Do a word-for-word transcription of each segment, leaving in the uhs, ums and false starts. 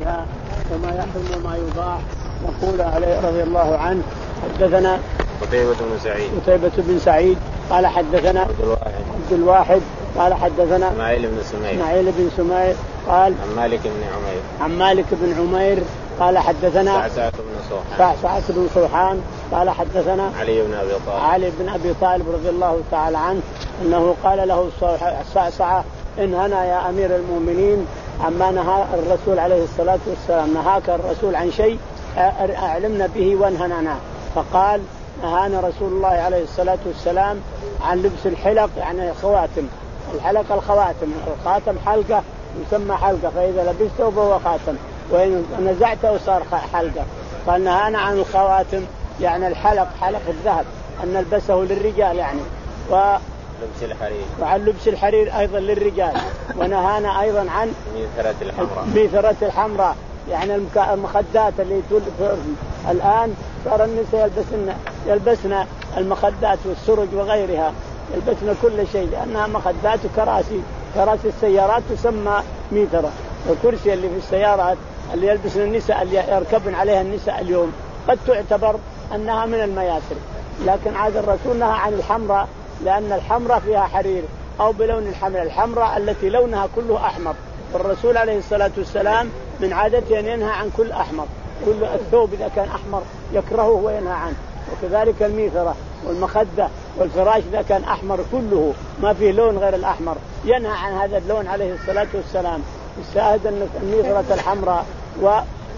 فيها وما يحرم وما يباح. يقول عليه رضي الله عنه حدثنا قتيبة بن سعيد قتيبة بن سعيد قال حدثنا عبد الواحد عبد الواحد قال حدثنا إسماعيل بن سمير إسماعيل بن سمير قال عن مالك بن عمير عن مالك بن عمير قال حدثنا سعسعة بن صوحان سعسعة بن صوحان قال حدثنا علي بن أبي طالب علي بن أبي طالب رضي الله تعالى عنه أنه قال له السعسعة إن هنا يا أمير المؤمنين عما نهى الرسول عليه الصلاة والسلام نهاك الرسول عن شيء أعلمنا به وانهنا. فقال نهانا رسول الله عليه الصلاة والسلام عن لبس الحلق يعني الخواتم. الحلق الخواتم الخاتم حلقة يسمى حلقة فإذا لبسته فهو خاتم وإن نزعته صار حلقة. قال نهانا عن الخواتم يعني الحلق حلق الذهب أن نلبسه للرجال يعني و لبس الحرير وعن لبس الحرير أيضا للرجال. ونهانا أيضا عن ميثرة الحمراء ميثرة الحمراء يعني المخدات اللي الآن صار النساء يلبسن يلبسن المخدات والسرج وغيرها يلبسن كل شيء لأنها مخدات وكراسي. كراسي السيارات تسمى ميثرة والكرسي اللي في السيارات اللي يلبسن النساء اللي يركبن عليها النساء اليوم قد تعتبر أنها من المياسر. لكن عاد الرسول نهى عن الحمراء لأن الحمراء فيها حرير أو بلون الحمراء الحمراء التي لونها كله أحمر. والرسول عليه الصلاة والسلام من عادته أن ينهى عن كل أحمر. كل الثوب إذا كان أحمر يكرهه وينهى عنه. وكذلك الميثرة والمخدة والفراش إذا كان أحمر كله ما فيه لون غير الأحمر ينهى عن هذا اللون عليه الصلاة والسلام. الشاهد أن الميثرة الحمراء و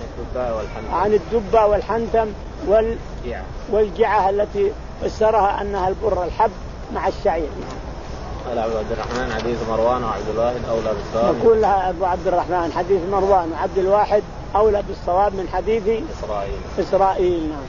عن الدبة والحنتم والجعة, والجعة التي فسرها أنها البر الحب مع الشعير. قال أبو عبد الرحمن حديث مروان وعبد الواحد أولى بالصواب. يقول لها أبو عبد الرحمن حديث مروان وعبد الواحد أولى بالصواب من حديث إسرائيل. إسرائيل نعم.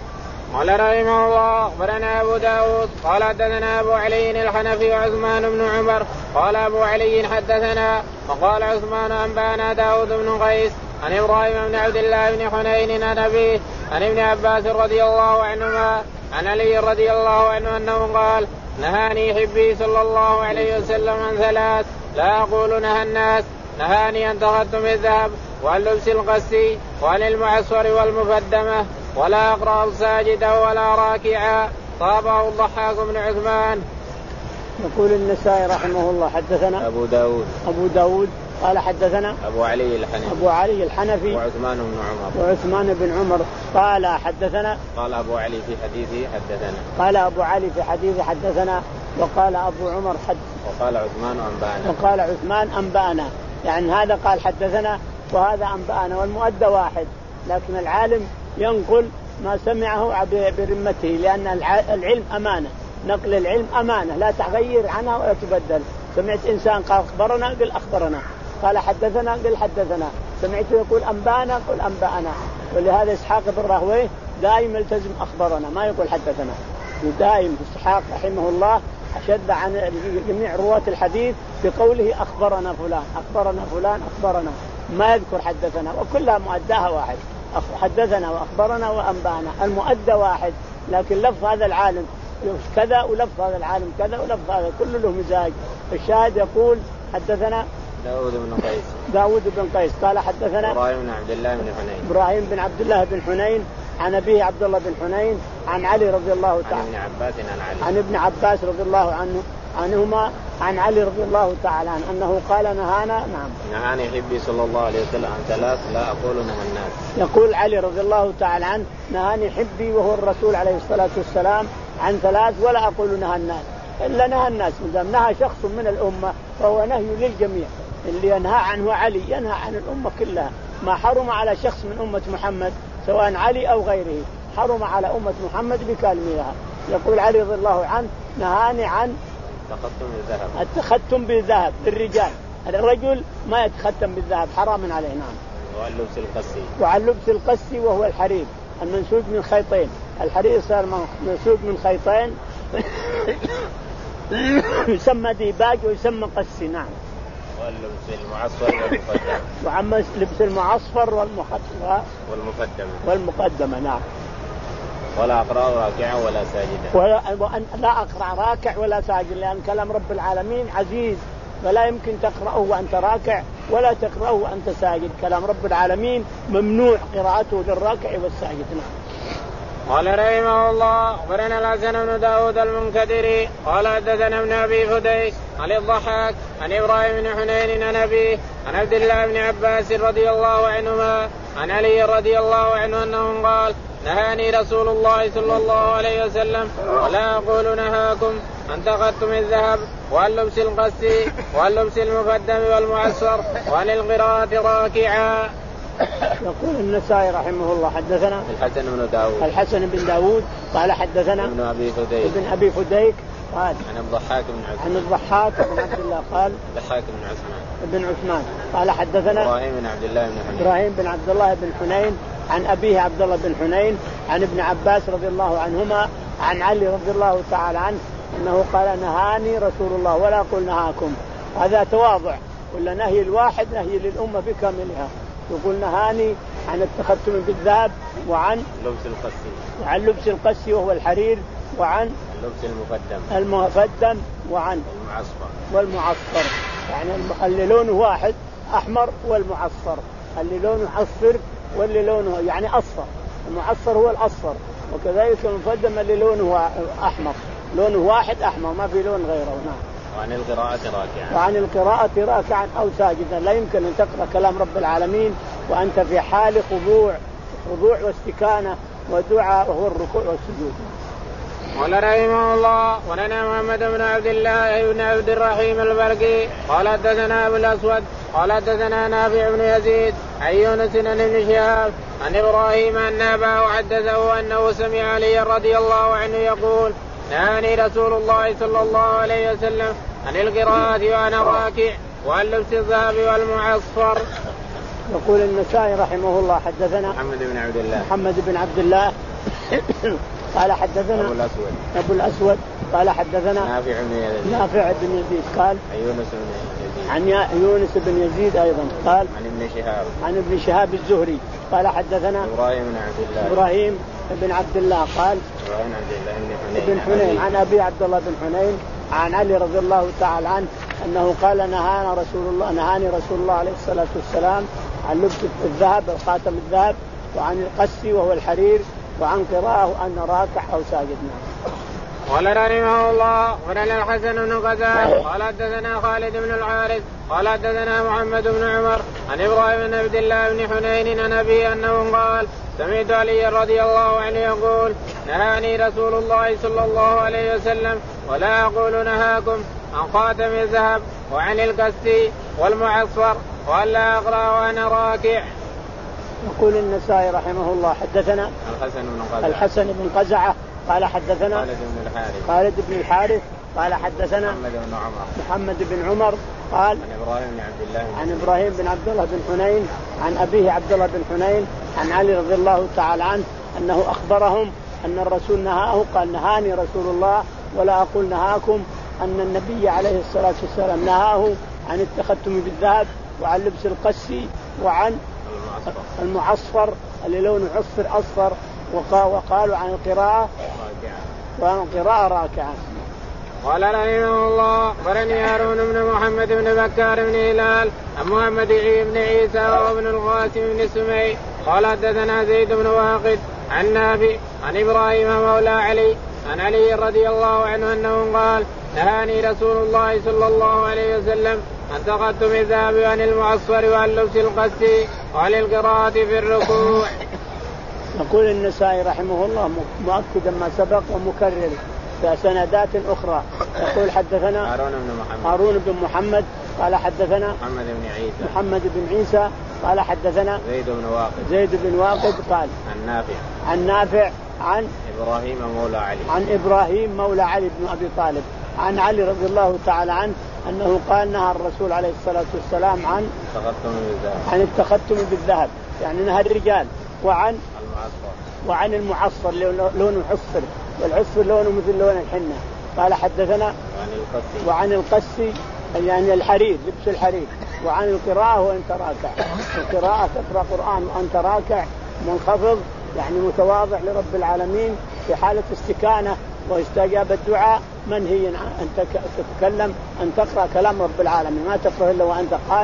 قال رحمه الله أخبرنا أبو داود قال حدثنا أبو علي الحنفي وعثمان بن عمر قال أبو علي حدثنا وقال عثمان أنبانا داود بن قيس عن إبراهيم بن عبد الله بن حنين عن أبيه عن ابن عباس رضي الله عنهما عن علي رضي الله عنه أنه قال نهاني حبي صلى الله عليه وسلم عن ثلاث لا أقول نهى الناس نهاني أن تختم الذهب وعن لبس القسي وعن المعصفر والمفدمة ولا أقرأ ساجدا ولا راكعا. طابه الضحاك بن عثمان. يقول النسائي رحمه الله حدثنا أبو داود أبو داود قال حدثنا أبو علي الحنفي أبو علي الحنفي وعثمان بن عمر وعثمان بن عمر قال حدثنا قال أبو علي في حديثه حدثنا قال أبو علي في حديثه حدثنا وقال أبو عمر حد وقال عثمان أنبأنا وقال عثمان أنبأنا يعني هذا قال حدثنا وهذا أنبأنا والمؤدى واحد. لكن العالم ينقل ما سمعه برمته لأن العلم أمانة. نقل العلم أمانة لا تغير عنها ولا تبدل. سمعت إنسان قال أخبرنا قل أخبرنا قال حدثنا قل حدثنا سمعته يقول أنبأنا قل أنبأنا. ولهذا إسحاق بن راهويه دائما يلتزم أخبرنا ما يقول حدثنا. دائما إسحاق رحمه الله أشد عن جميع رواة الحديث بقوله أخبرنا فلان أخبرنا فلان أخبرنا ما يذكر حدثنا وكلها مؤداها واحد. حدثنا وأخبرنا وأنبأنا المؤدى واحد لكن لفظ هذا العالم كذا ولفظ هذا العالم كذا ولفظ هذا كل له مزاج. الشاهد يقول حدثنا داود بن قيس داود بن قيس قال حدثنا إبراهيم بن عبد الله بن حنين إبراهيم بن عبد الله بن حنين عن أبيه عبد الله بن حنين عن علي رضي الله تعالى عن ابن عباس عن علي عن ابن عباس رضي الله عنه عنهما عن علي رضي الله تعالى عنه أنه قال نهانا نعم نهاني حبي صلى الله عليه وسلم عن ثلاث لا أقول نهى الناس. يقول علي رضي الله تعالى عنه نهاني حبي وهو الرسول عليه الصلاة والسلام عن ثلاث ولا أقول نهى الناس إلا نهى الناس. مدام نهى شخص من الأمة فهو نهي للجميع. اللي ينهى عنه علي ينهى عن الأمة كلها. ما حرم على شخص من أمة محمد سواء علي أو غيره حرم على أمة محمد بكلمها. يقول علي رضي الله عنه نهاني عن تختم بالذهب التختم بالذهب للرجال. الرجل ما يتختم بالذهب حرام عليه. نعم. وعن لبس القسي وعن لبس القسي وهو الحرير المنسوج من خيطين. الحرير صار منسوج من خيطين يسمى ديباج ويسمى قسي. نعم. واللبس المعصفر والمقدمة وعم لبس المعصفر والمقدمة والمقدمة والمقدمة. نعم. ولا أقرأ راكعا ولا ساجدا ولا لا أقرأ راكع ولا ساجد لأن كلام رب العالمين عزيز فلا يمكن تقرأه وأنت راكع ولا تقرأه وأنت ساجد. كلام رب العالمين ممنوع قراءته للراكع والساجد. قال رحمه الله أخبرنا الحسن بن داود المنكدري قال حدثنا ابن أبي فديك عن الضحاك عن إبراهيم بن حنين عن أبيه عن عبد الله بن عباس رضي الله عنهما عن علي رضي الله عنه أنه قال نهاني رسول الله صلى الله عليه وسلم ولا أقول نهاكم أن تقدم الذهب وعن لبس القسي وعن لبس المقدم والمعسر وعن القراءة راكعا. يقول النسائي رحمه الله حدثنا الحسن بن داود الحسن بن داود قال حدثنا ابن أبي فديك ابن أبي فديك قال عن الضحاك بن عثمان عن الضحاك بن عبد الله قال الضحاك بن عثمان بن عثمان قال حدثنا إبراهيم بن عبد الله بن حنين إبراهيم بن عبد الله بن حنين عن أبيه عبد الله بن حنين عن ابن عباس رضي الله عنهما عن علي رضي الله تعالى عنه أنه قال نهاني رسول الله ولا أقول نهاكم. هذا تواضع، ولا نهي الواحد نهي للأمة بكاملها. يقول نهاني عن التختم بالذهب وعن لبس القسي وعن لبس القسي وهو الحرير وعن لبس المقدم المقدم وعن المعصفر والمعصفر، يعني اللي لونه واحد أحمر والمعصفر، اللي لونه عصفر واللي لونه يعني أصفر. المعصفر هو الأصفر، وكذلك المقدم اللي لونه أحمر، لونه واحد أحمر ما في لون غيره. نعم. وعن القراءة راكعا وعن القراءة راكعا أو ساجدا. لا يمكن أن تقرأ كلام رب العالمين وأنت في حال خضوع خضوع واستكانة ودعاء وهو الركوع والسجود. قال رحمه الله ولنا محمد بن عبد الله بن عبد الرحيم البرقي قال حدثنا أبو الأسود قال حدثنا نافع بن يزيد عن يونس بن شهاب عن إبراهيم أن أباه حدثه أنه سمع علي رضي الله عنه يقول نهاني رسول الله صلى الله عليه وسلم عن القراءة وأنا راكع وعن لبس الذهب والمعصفر. يقول النسائي رحمه الله حدثنا محمد بن عبد الله محمد بن عبد الله قال حدثنا أبو الأسود أبو الأسود قال حدثنا نافع بن يزيد نافع بن يزيد قال عن يونس بن يزيد عن يونس بن يزيد أيضا قال عن ابن شهاب عن ابن شهاب الزهري قال حدثنا إبراهيم بن عبد الله إبراهيم بن عبد الله قال إبراهيم عبد الله بن حنين عن أبي عبد الله بن حنين عن علي رضي الله تعالى عنه أنه قال نهانا رسول الله نهاني رسول الله عليه الصلاة والسلام عن لبس الذهب الخاتم الذهب وعن القسي وهو الحرير وعن قراءة أن راكع أو ساجد. قال رحمه الله ولنا الحسن بن غزال قال حدثنا خالد بن الحارث قال حدثنا محمد بن عمر عن إبراهيم بن عبد الله بن حنين عن أبي أنه قال سمعت علي رضي الله عنه يقول نهاني رسول الله صلى الله عليه وسلم ولا أقول نهاكم عن خاتم الذهب وعن القسي والمعصفر ولا أقرأ وأنا راكع. يقول النسائي رحمه الله حدثنا الحسن بن قزعة الحسن بن قزعة قال حدثنا خالد بن الحارث خالد بن الحارث قال حدثنا محمد بن عمر محمد بن عمر قال عن إبراهيم بن عبد الله عن إبراهيم بن عبد الله بن حنين عن أبيه عبد الله بن حنين عن علي رضي الله تعالى عنه أنه أخبرهم أن الرسول نهاه قال نهاني رسول الله ولا أقول نهاكم أن النبي عليه الصلاة والسلام نهاه عن التختم بالذهب وعن لبس القسي وعن المعصفر اللي لونه عصفر أصفر وقالوا عن القراءة وعن القراءة راكعة. قال رحمه الله أخبرني هارون بن محمد بن بكار بن هلال عن محمد بن عيسى وابن القاسم بن سمي قال حدثنا زيد بن واقد عن نافع عن إبراهيم مولى علي عن علي رضي الله عنه أنه قال نهاني رسول الله صلى الله عليه وسلم عن تقدم الذهب عن المعصفر وعن لبس القسي وعن القراءة في الركوع. يقول النسائي رحمه الله مؤكدا ما سبق ومكرر بسندات أخرى. يقول حدثنا هارون بن محمد هارون بن محمد قال حدثنا محمد بن عيسى محمد بن عيسى قال حدثنا زيد بن واقد زيد بن واقد قال عن نافع عن نافع عن إبراهيم مولى علي عن إبراهيم مولى علي بن أبي طالب عن علي رضي الله تعالى عنه أنه قال نهى الرسول عليه الصلاة والسلام عن التختم بالذهب عن التختم بالذهب يعني نهى الرجال وعن المعصفر وعن المعصفر لونه عصفر والعصفر لونه مثل لون الحنة. قال حدثنا وعن القسي وعن القسي يعني الحرير لبس الحرير وعن القراءة وأنت راكع. القراءة تقرأ قرآن وأنت راكع منخفض يعني متواضع لرب العالمين في حالة استكانة واستجابة الدعاء منهي أن تتكلم أن تقرأ كلام رب العالمين ما تقرأ إلا وأنت قائم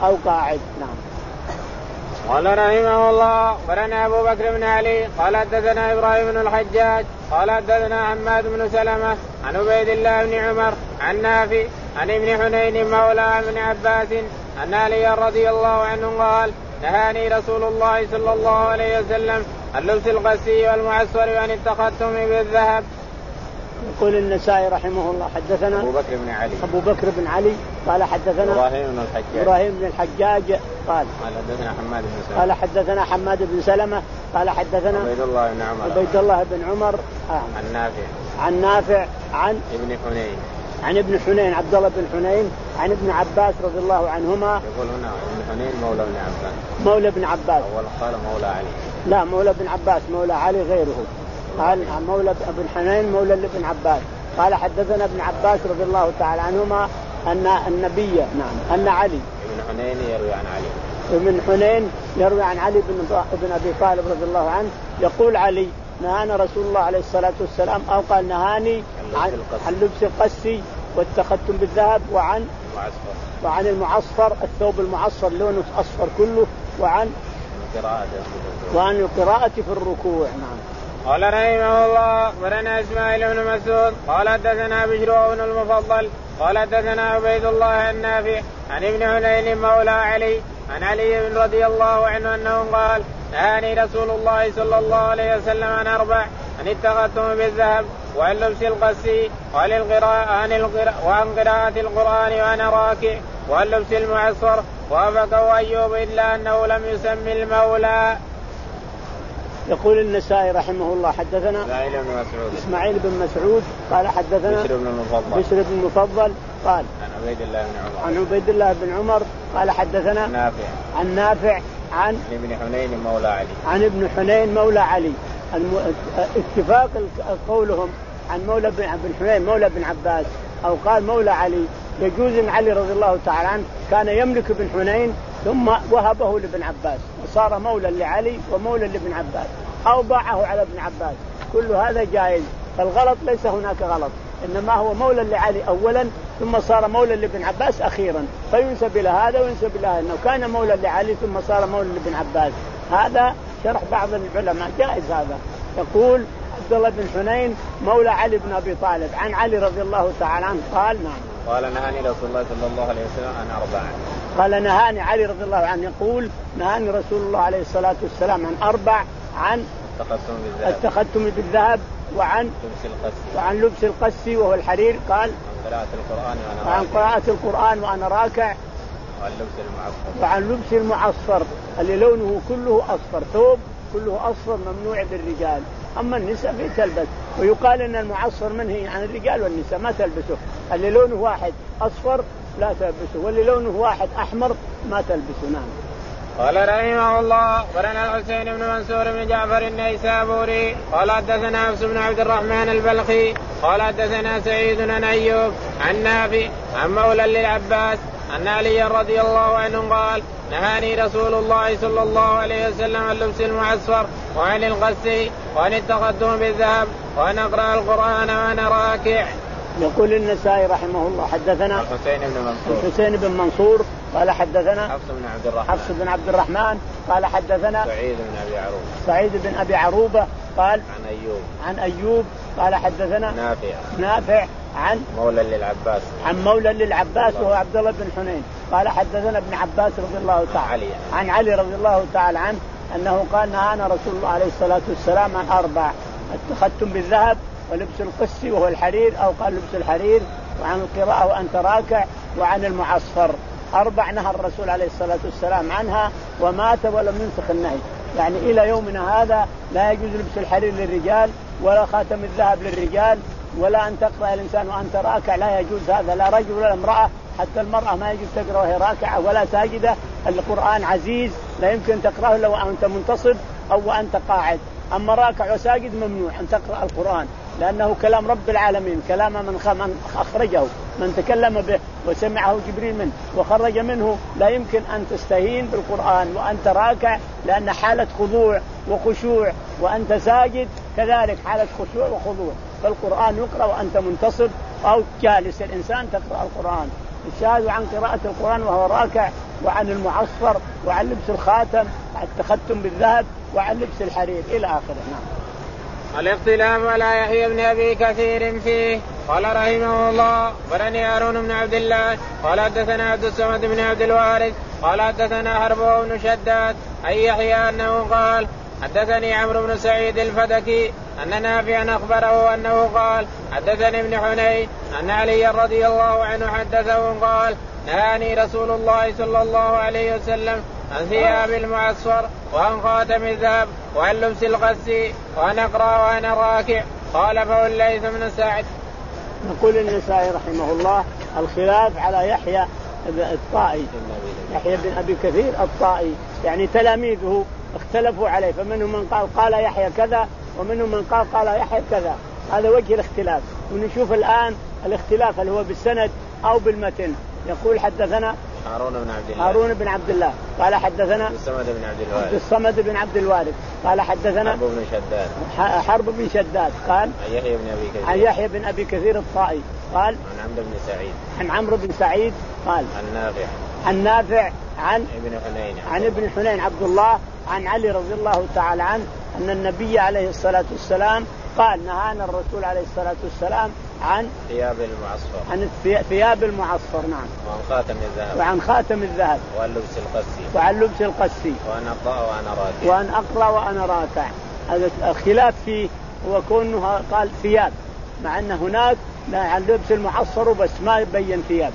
أو قاعد. نعم. قال رحمه الله أخبرنا أبو بكر بن علي قال حدثنا إبراهيم بن الحجاج قال حدثنا حماد بن سلمة عن عبيد الله بن عمر عن نافع عن ابن حنين مولى ابن عباس أن علي رضي الله عنه قال نهاني رسول الله صلى الله عليه وسلم عن لبس القسي والمعصفر وعن التختم بالذهب. يقول النسائي رحمه الله حدثنا أبو بكر بن علي أبو بكر بن علي قال حدثنا إبراهيم بن الحجاج إبراهيم بن الحجاج قال قال حدثنا حماد بن سلمة قال حدثنا حماد بن سلمة قال حدثنا عبيد الله بن عمر عبيد الله بن عمر آه. عن نافع عن نافع عن ابن حنين عن ابن حنين عبد الله بن حنين عن ابن عباس رضي الله عنهما. يقول هنا ابن حنين مولى ابن عباس مولى ابن عباس أول قال مولى علي لا مولى ابن عباس مولى علي غيره. قال مولى ابن حنين مولى ابن عباس قال حدثنا ابن عباس رضي الله تعالى عنهما أن النبي نعم أن علي ابن حنين يروي عن علي ابن حنين يروي عن علي بن ابن أبي طالب رضي الله عنه يقول علي نهانا رسول الله عليه الصلاة والسلام أو قال نهاني عن, عن لبس القسي والتختم بالذهب وعن معصفر. وعن المعصفر الثوب المعصفر لونه أصفر كله وعن قراءة وعن القراءة في الركوع. نعم. قال رحمه الله أخبرنا إسماعيل بن مسعود قال حدثنا بشر بن المفضل قال حدثنا عبيد الله النافع عن ابن حنين مولى علي عن علي بن رضي الله عنه أنه قال نهاني رسول الله صلى الله عليه وسلم عن أربع عن التختم بالذهب وعن لبس القسي وعن القراءة وعن قراءة القرآن وأنا راكع وعن لبس المعصفر وافقه أيوب إلا أنه لم يسمي المولى. يقول النسائي رحمه الله حدثنا إسماعيل بن مسعود إسماعيل بن مسعود قال حدثنا بشر بن المفضل بشر بن المفضل قال عن عبيد الله بن عمر عن عبيد الله بن عمر قال حدثنا نافع عن نافع عن ابن حنين مولى علي عن ابن حنين مولى علي. اتفاق قولهم عن مولى بن حنين مولى بن عباس أو قال مولى علي يجوز أن علي رضي الله تعالى عنه كان يملك ابن حنين ثم وهبه لابن عباس وصار مولى لعلي ومولى لابن عباس أو باعه على ابن عباس. كل هذا جائز فالغلط ليس هناك غلط إنما هو مولى لعلي أولا ثم صار مولى لابن عباس أخيرا فينسب إلى هذا وينسب إلى هذا أنه كان مولى لعلي ثم صار مولى لابن عباس. هذا شرح بعض العلماء جائز هذا. يقول عبد الله بن حنين مولى علي بن أبي طالب عن علي رضي الله تعالى عنه قال نعم قال نهاني رسول الله صلى الله عليه وسلم عن أربع قال نهاني علي رضي الله عنه يقول نهاني رسول الله عليه الصلاة والسلام عن أربع عن التختم بالذهب التختم بالذهب وعن لبس القسي وعن لبس القسي وهو الحرير قال عن قراءة القرآن وأنا وعن راكع قراءة القرآن وأنا راكع وعن لبس المعصفر وعن لبس المعصفر اللي لونه كله أصفر ثوب كله أصفر ممنوع للرجال أما النساء في تلبس. ويقال أن المعصفر منهي عن الرجال والنساء ما تلبسه. اللي لونه واحد أصفر لا تلبسه واللي لونه واحد أحمر ما تلبسه. نعم. قال رحمه الله أخبرنا الحسين بن منصور بن جعفر النيسابوري قال حدثنا حفص بن عبد الرحمن البلخي قال حدثنا سعيد بن أيوب عن نافع عن مولى للعباس أن علي رضي الله عنه قال نهاني رسول الله صلى الله عليه وسلم عن لبس المعصفر وعن القسي وعن التقدم بالذهب وأن أقرأ القرآن وأنا راكع. يقول النسائي رحمه الله حدثنا الحسين بن منصور الحسين بن منصور قال حدثنا حفص بن عبد الرحمن حفص بن عبد الرحمن قال حدثنا سعيد بن أبي عروبة سعيد بن أبي عروبة قال عن أيوب عن أيوب قال حدثنا نافع نافع عن مولى للعباس عن مولى للعباس وهو عبد الله بن حنين قال حدثنا ابن عباس رضي الله تعالى علي. عن علي رضي الله تعالى عنه أنه قال نهانا رسول الله عليه الصلاة والسلام عن أربع التختم بالذهب ولبس القسي وهو الحرير أو قال لبس الحرير وعن القراءة وأنت راكع وعن المعصفر. أربع نهى الرسول عليه الصلاة والسلام عنها ومات ولم ينسخ النهي. يعني إلى يومنا هذا لا يجوز لبس الحرير للرجال ولا خاتم الذهب للرجال ولا أن تقرأ الإنسان وأنت راكع لا يجوز هذا لا رجل ولا امرأة. حتى المرأة ما يجوز تقرأ وهي راكعة ولا ساجدة. القرآن عزيز لا يمكن تقرأه لو أنت منتصب أو أنت قاعد. أما راكع وساجد ممنوع أن تقرأ القرآن لأنه كلام رب العالمين كلام من أخرجه من تكلم به وسمعه جبريل منه وخرج منه. لا يمكن أن تستهين بالقرآن وأنت راكع لأن حالة خضوع وخشوع وأنت ساجد كذلك حالة خشوع وخضوع. فالقرآن يقرأ وأنت منتصب أو جالس الإنسان تقرأ القرآن. الشاهد عن قراءة القرآن وهو راكع وعن المعصفر وعن لبس الخاتم وعن التختم بالذهب وعن لبس الحرير إلى آخره. نعم. الاختلاف على يحيى بن أبي كثير فيه. قال رحمه الله برني هارون بن عبد الله قال حدثنا عبد الصمد بن عبد الوارث قال حدثنا حرب بن شداد أي يحيى أنه قال حدثني عمرو بن سعيد الفدكي أن نافعا أخبره أنه قال حدثني ابن حنين أن علي رضي الله عنه حدثه قال نهاني رسول الله صلى الله عليه وسلم عن ثياب المعصفر وعن خاتم الذهب وعن لبس القس وعن أقرأ وأنا راكع. قال فهو الليث بن سعد. نقول النسائي رحمه الله الخلاف على يحيى الطائي يحيى بن أبي كثير الطائي يعني تلاميذه اختلفوا عليه فمنهم من قال قال يحيى كذا ومنهم من قال قال يحيى كذا. هذا وجه الاختلاف. ونشوف الآن الاختلاف هل هو بالسند أو بالمتن. يقول حدثنا هارون بن عبد الله هارون بن عبد الله قال حدثنا عبد الصمد بن عبد الوارث عبد الصمد بن عبد الوارث قال حدثنا حرب بن شداد حرب بن شداد قال عن يحيى بن أبي كثير عن يحيى بن أبي كثير الطائي قال عن عمرو بن سعيد عن عمرو بن سعيد قال عن نافع عن نافع عن ابن حنين عن ابن حنين عبد الله عن علي رضي الله تعالى عنه أن النبي عليه الصلاة والسلام قال نهانا الرسول عليه الصلاة والسلام عن ثياب المعصفر عن ثياب المعصفر. نعم. وعن خاتم الذهب وعن خاتم الذهب وعن لبس القسي وعن لبس القسي وأن أقرأ وأنا راكع وأن أقرأ وأنا راكع. هذا الخلاف فيه هو كونه قال ثياب مع أن هناك عن لبس المعصفر وبس ما يبين ثياب.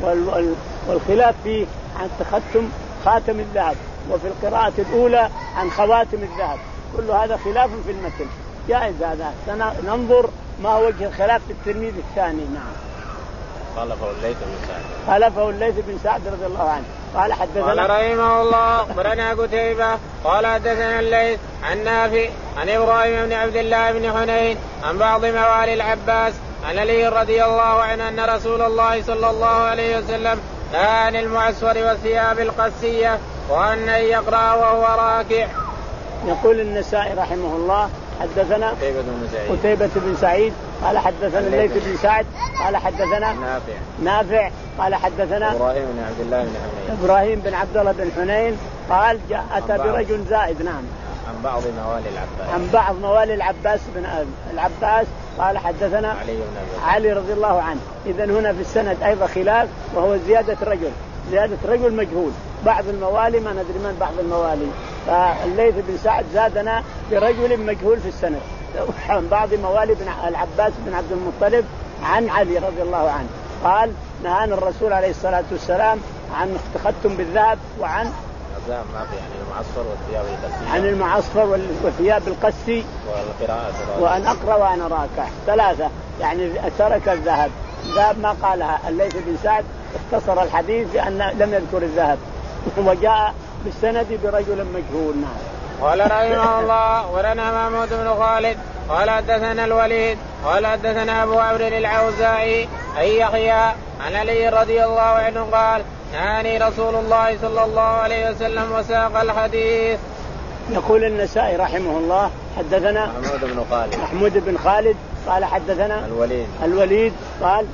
والخلاف فيه عن تختم خاتم الذهب وفي القراءة الأولى عن خواتم الذهب. كل هذا خلاف في المتن جائز. هذا ننظر ما وجه الخلاف في التلميذ الثاني. نعم. قال فهو الليث بن سعد قال فهو الليث بن سعد رضي الله عنه قال حدثنا قال رحمه الله أخبرنا قتيبة قال حدثنا الليث عن نافع عن إبراهيم بن عبد الله بن حنين عن بعض موالي العباس عن علي رضي الله عنه أن رسول الله صلى الله عليه وسلم نهى عن المعصفر والثياب القسية وأن يقرأ وهو راكع. يقول النسائي رحمه الله حدثنا قتيبة بن سعيد قتيبة بن سعيد قال حدثنا الليث بن سعد قال حدثنا نافع نافع قال حدثنا إبراهيم بن عبد الله بن حنين إبراهيم بن عبد الله بن حنين قال جاء أتى برجل زائد. نعم. عن بعض موالي العباس عن بعض موالي العباس بن العباس قال حدثنا علي بن أبي علي رضي الله عنه. إذن هنا في السند أيضا خلاف وهو زيادة رجل زيادة رجل مجهول. بعض الموالي ما ندري من بعض الموالي. فالليث بن سعد زادنا برجل مجهول في السند عن بعض موالي بن العباس بن عبد المطلب عن علي رضي الله عنه قال نهانا الرسول عليه الصلاة والسلام عن تختم بالذهب وعن الذهب ما في يعني المعصفر والثياب القسي عن المعصفر والثياب القسي والقراءة وأن أقرأ وأنا راكع. ثلاثة يعني ترك الذهب. الذهب ما قالها الليث بن سعد اختصر الحديث لأن لم يذكر الذهب وجاء بالسند برجل مجهول. نعم. قال رحمه الله ولنا محمود بن خالد قال حدثنا الوليد قال حدثنا أبو عمرو العوزاعي أي يحيى عن علي رضي الله عنه قال نهاني رسول الله صلى الله عليه وسلم وساق الحديث. يقول النسائي رحمه الله حدثنا محمود بن خالد محمود بن خالد قال حدثنا الوليد الوليد قال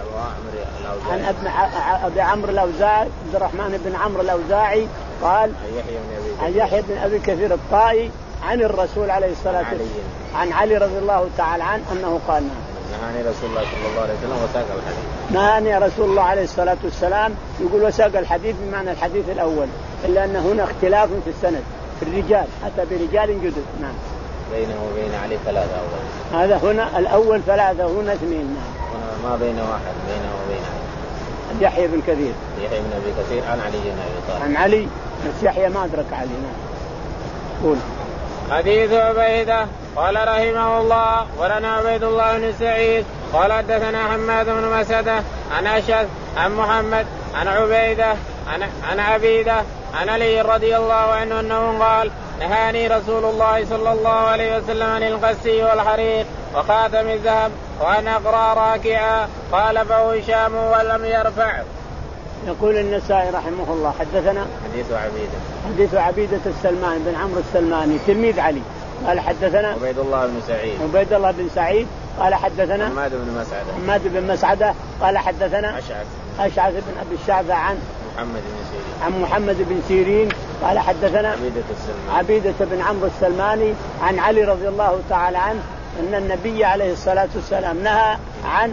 عن ابن ابي عمرو الاوزاعي عبد الرحمن بن عمرو الاوزاعي قال عن يحيى بن ابي كثير الطائي عن الرسول عليه الصلاه والسلام عن علي رضي الله تعالى عنه انه قال نهاني رسول الله صلى الله عليه وسلم وساق الحديث. نهاني رسول الله عليه الصلاه والسلام يقول وساق الحديث بمعنى الحديث الاول الا ان هنا اختلاف في السند في الرجال حتى برجال جدد. نعم. بينه وبين علي ثلاثة أول. هذا هنا الأول ثلاثة هنا اثنين. نعم. هنا ما بين واحد بينه وبين علي. يحيى بن كثير. يحيى بن أبي كثير عن علي بن أبي طالب. عن علي بس يحيى ما أدرك علي. نعم. قول. حديث عبيدة قال رحمه الله ولنا عبيد الله بن سعيد قال حدثنا حماد بن مسعدة عن أشعث عن محمد عن عبيدة عن عن عبيدة عن علي رضي الله عنه أنه قال نهاني رسول الله صلى الله عليه وسلم عن القسي والحرير وخاتم الذهب وأن أقرأ راكعا. قال فهو هشام ولم يرفع. يقول النسائي رحمه الله حدثنا حديث عبيدة حديث عبيدة السلماني بن عمرو السلماني تلميذ علي قال حدثنا عبيد الله بن سعيد عبيد الله بن سعيد قال حدثنا حماد بن مسعدة حماد بن مسعدة قال حدثنا أشعث أشعث بن أبي الشعث عن محمد بن سيرين عن محمد بن سيرين قال حدثنا عبيدة السلماني عبيدة بن عمرو السلماني عن علي رضي الله تعالى عنه أن النبي عليه الصلاة والسلام نهى عن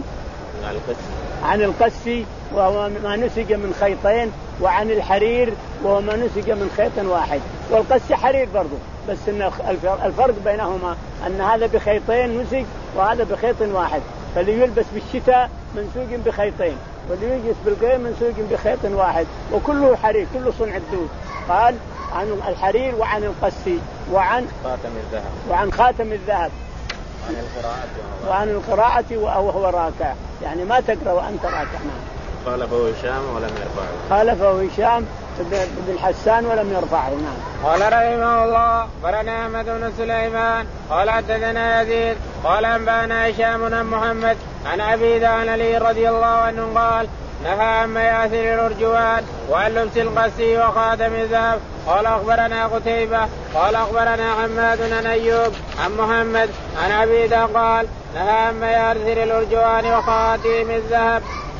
عن القس وهو ما نسج من خيطين، وعن الحرير وهو ما نسج من خيط واحد. والقس حرير برضو، بس إن الفرق بينهما أن هذا بخيطين نسج وهذا بخيط واحد، فاللي يلبس بالشتاء منسوج بخيطين واللي يجلس بالقيم منسوج بخيط واحد، وكله حرير كله صنع الدود. قال عن الحرير وعن القس وعن خاتم الذهب وعن خاتم الذهب عن القراءة وعن القراءة وهو راكع، يعني ما تقرأ وأنت راكع. نعم. خالفه هشام ولم يرفعه خالفه هشام بن حسان ولم يرفعه. نعم. قال رحمه الله أخبرنا أحمد بن سليمان قال حدثنا يزيد قال أنبأنا هشام بن محمد عن عبيدة عن علي رضي الله عنه قال نهى عن مياثر الأرجوان وعن لبس القسي وخاتم الذهب. قال أخبرنا قتيبة قال أخبرنا حماد عن أيوب عن محمد عن عبيدة قال نهى عن مياثر الأرجوان وخاتم الذهب.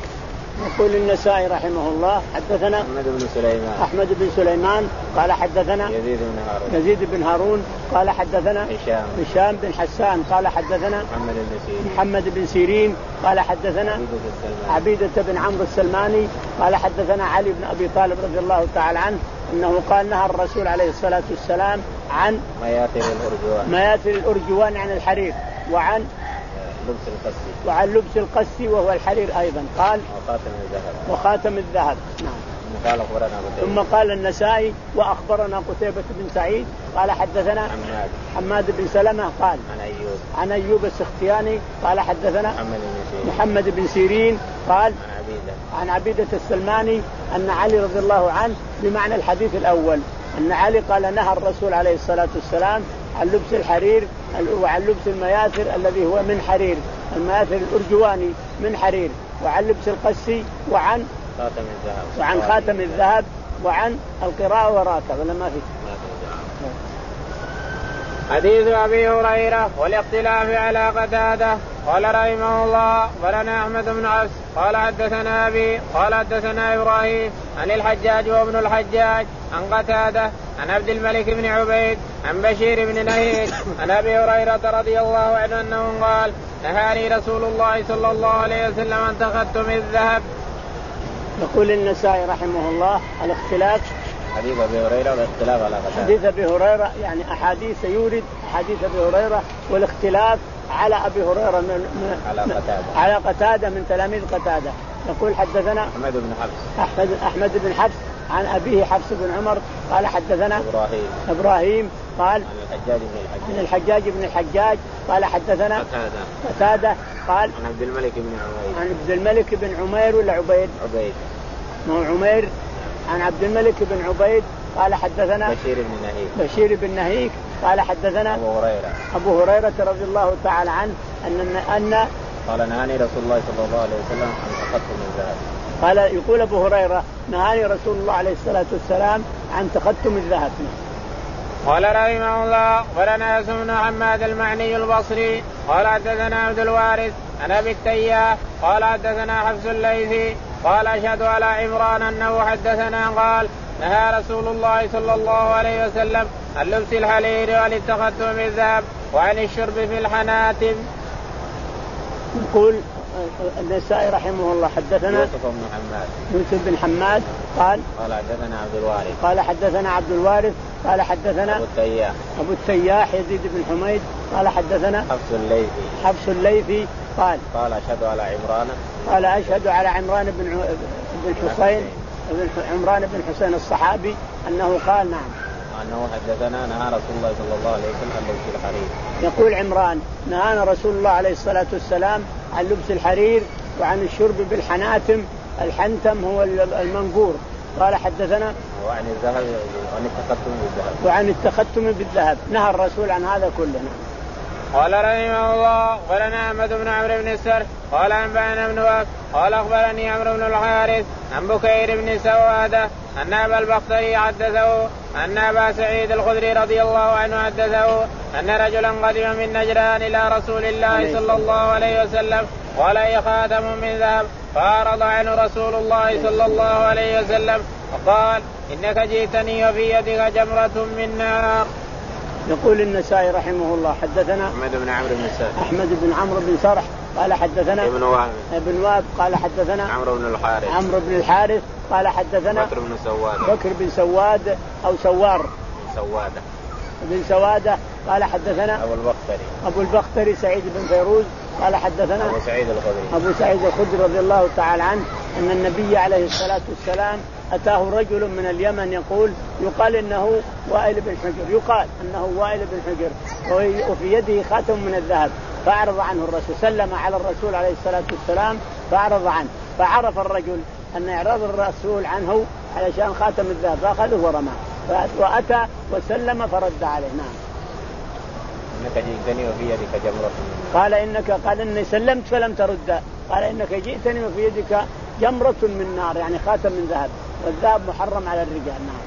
يقول النسائي رحمه الله حدثنا أحمد بن سليمان أحمد بن سليمان قال حدثنا يزيد بن هارون يزيد بن هارون قال حدثنا هشام هشام بن حسان قال حدثنا محمد بن سيرين محمد بن سيرين قال حدثنا عبيدة بن عمرو السلماني قال حدثنا علي بن أبي طالب رضي الله تعالى عنه أنه قال نهى الرسول عليه الصلاة والسلام عن مياثر الأرجوان مياثر الأرجوان عن الحرير وعن لبس القسي وعن لبس القسي وهو الحرير أيضا. قال وخاتم الذهب وخاتم الذهب. نعم. قال أخبرنا ثم قال النسائي وأخبرنا قتيبة بن سعيد قال حدثنا حماد حماد بن سلمة قال عن أيوب عن أيوب السختياني قال حدثنا محمد بن سيرين محمد بن سيرين قال عن عبيدة عن عبيدة السلماني أن علي رضي الله عنه بمعنى الحديث الأول أن علي قال نهى الرسول عليه الصلاة والسلام عن لبس الحرير وعن لبس المياثر الذي هو من حرير، المياثر الأرجواني من حرير، وعن لبس القسي وعن خاتم الذهب وعن خاتم الذهب وعن القراءة وراكب. ولا ما في حديث أبي هريرة والاختلاف على قتادة. قال رحمه الله أخبرنا أحمد بن عبس قال حدثنا أبي قال حدثنا إبراهيم عن الحجاج وابن الحجاج عن قتادة عن عبد الملك بن عبيد عن بشير بن نهيك عن أبي هريرة رضي الله عنه أنه قال نهاني رسول الله صلى الله عليه وسلم عن تختم الذهب. يقول النسائي رحمه الله الاختلاف حديث أبي هريرة والاختلاف على قتادة. حديث أبي هريرة يعني أحاديث يورد حديث أبي هريرة والاختلاف على أبي هريرة من على قتادة على قتادة من تلاميذ قتادة. يقول حدثنا أحمد بن حفص أحمد أحمد بن حفص عن أبيه حفص بن عمر قال حدثنا إبراهيم إبراهيم قال عن الحجاج بن الحجاج من الحجاج بن الحجاج قال حدثنا قتادة قتادة قال عن عبد الملك بن عمير عن عبد الملك بن عمير ولا عبيد عبيد ما هو عمير عن عبد الملك بن عبيد قال حدثنا بشير بن نهيك بشير بن نهيك قال حدثنا أبو هريرة أبو هريرة رضي الله تعالى عنه أن أن قال نهاني رسول الله صلى الله عليه وسلم عن تختم الذهب. قال يقول أبو هريرة نهاني رسول الله عليه الصلاة والسلام عن تختم الذهب. قال رحمه الله ولنا اسم بن حماد المعني البصري قال حدثنا عبد الوارث عن أبي التياح قال حدثنا حفص الليثي قال أشهد على عمران أنه حدثنا قال نهى رسول الله صلى الله عليه وسلم عن لبس الحرير وعن التختم بالذهب وعن الشرب في الحناتم. يقول النسائي رحمه الله حدثنا يوسف بن حماد يوسف بن حماد قال قال حدثنا عبد الوارث قال حدثنا عبد الوارث قال حدثنا أبو التياح أبو التياح يزيد بن حميد قال حدثنا حفص الليثي حفص الليثي قال قال أشهد على عمران قال أشهد على عمران بن بن حسين بن عمران بن حسين الصحابي أنه قال نعم أنه حدثنا نهى رسول الله صلى الله عليه وسلم عن لبس الحرير. يقول عمران نهانا رسول الله عليه الصلاة والسلام عن لبس الحرير وعن الشرب بالحناتم. الحنتم هو المنقور. قال حدثنا وعن الذهب وعن التختم بالذهب وعن التختم بالذهب. نهى الرسول عن هذا كله. قال رحمه الله ولنا أحمد بن عمرو بن السر قال أنبأنا ابن وهب قال أخبرني عمرو بن الحارث عن بكير بن سوادة أن أبا البختري حدثه أن أبا سعيد الخدري رضي الله عنه حدثه أن رجلا قدم من نجران إلى رسول الله صلى الله عليه وسلم قال أي خاتم من ذهب فأعرض عنه رسول الله صلى الله عليه وسلم وقال إنك جئتني وفي يدك جمرة من نار. يقول النسائي رحمه الله حدثنا أحمد بن عمرو بن سرح أحمد بن عمرو بن سرح قال حدثنا ابن وهب ابن وهب قال حدثنا عمرو بن الحارث عمرو بن الحارث قال حدثنا بكر بن سواد بكر بن سواد أو سوار بن سوادة بن سوادة قال حدثنا أبو البختري أبو البختري سعيد بن فيروز قال حدثنا أبو سعيد الخدري أبو سعيد الخدري رضي الله تعالى عنه أن النبي عليه الصلاة والسلام أتاه رجل من اليمن يقول يقال إنه وائل بن حجر يقال أنه وائل بن حجر وفي يده خاتم من الذهب فأعرض عنه الرسول سلم على الرسول عليه الصلاة والسلام فأعرض عنه فعرف الرجل أن إعراض الرسول عنه علشان خاتم الذهب فأخذه ورماه وأتى وسلم فرد عليه. نعم. إنك جئتني وفي يدك جمرة قال إنك قال إني سلمت فلم ترد قال إنك جئتني وفي يدك جمرة من نار يعني خاتم من ذهب والذهب محرم على الرجال. نعم.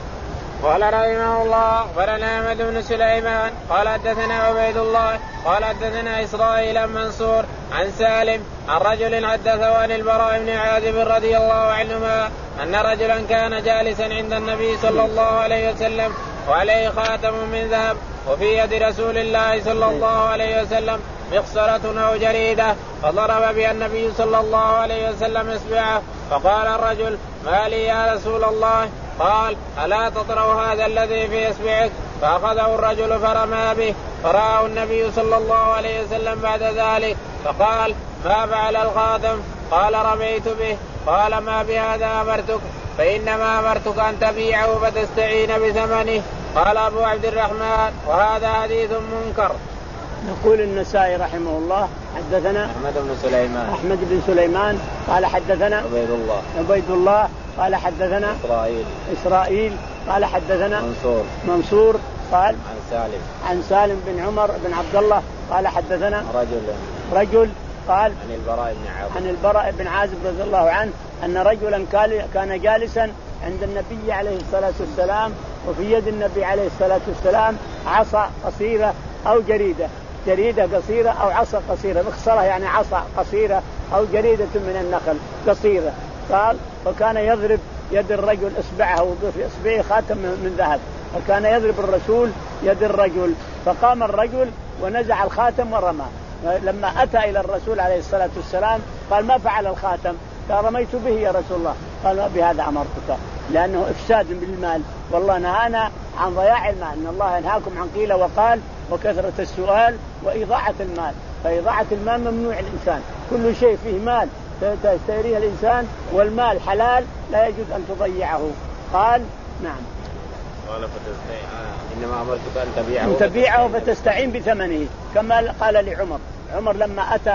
قال رحمه الله أخبرنا أحمد بن سليمان قال حدثنا عبيد الله قال حدثنا إسرائيل عن منصور عن سالم عن رجل حدثه عن البراء بن عازب رضي الله عنهما أن رجلا كان جالسا عند النبي صلى الله عليه وسلم وعليه خاتم من ذهب وفي يد رسول الله صلى الله عليه وسلم مخصرة أو جريدة فضرب بها النبي صلى الله عليه وسلم إصبعه فقال الرجل ما لي يا رسول الله؟ قال ألا تطرأ هذا الذي في إصبعك؟ فأخذه الرجل فرمى به فرآه النبي صلى الله عليه وسلم بعد ذلك فقال ما فعل الخاتم؟ قال رميت به. قال ما بهذا أمرتك؟ فإنما أمرتك أن تبيعه فتستعين بثمنه. قال أبو عبد الرحمن وهذا حديث منكر. يقول النسائي رحمه الله حدثنا أحمد بن سليمان أحمد بن سليمان قال حدثنا عبيد الله عبيد الله قال حدثنا إسرائيل إسرائيل قال حدثنا منصور منصور قال عن سالم عن سالم بن عمر بن عبد الله قال حدثنا رجل رجل قال عن البراء بن عازب عن البراء بن عازب رضي الله عنه أن رجلا كان جالسا عند النبي عليه الصلاة والسلام وفي يد النبي عليه الصلاة والسلام عصا قصيرة أو جريدة جريدة قصيرة أو عصا قصيرة مخصرة يعني عصا قصيرة أو جريدة من النخل قصيرة. قال فكان يضرب يد الرجل إصبعه وفي إصبعه خاتم من ذهب فكان يضرب الرسول يد الرجل فقام الرجل ونزع الخاتم ورماه. لما أتى إلى الرسول عليه الصلاة والسلام قال ما فعل الخاتم؟ قال رميت به يا رسول الله. قال بهذا أمرتك لأنه إفساد بالمال والله نهانا عن ضياع المال إن الله ينهاكم عن قيل وقال وكثرة السؤال وإضاعة المال. فإضاعة المال ممنوع الإنسان كل شيء فيه مال تشتريه الإنسان والمال حلال لا يجوز أن تضيعه. قال نعم. قال فتستعين إنما أمرتك أن تبيعه أن تبيعه فتستعين بثمنه كما قال لعمر. عمر لما أتى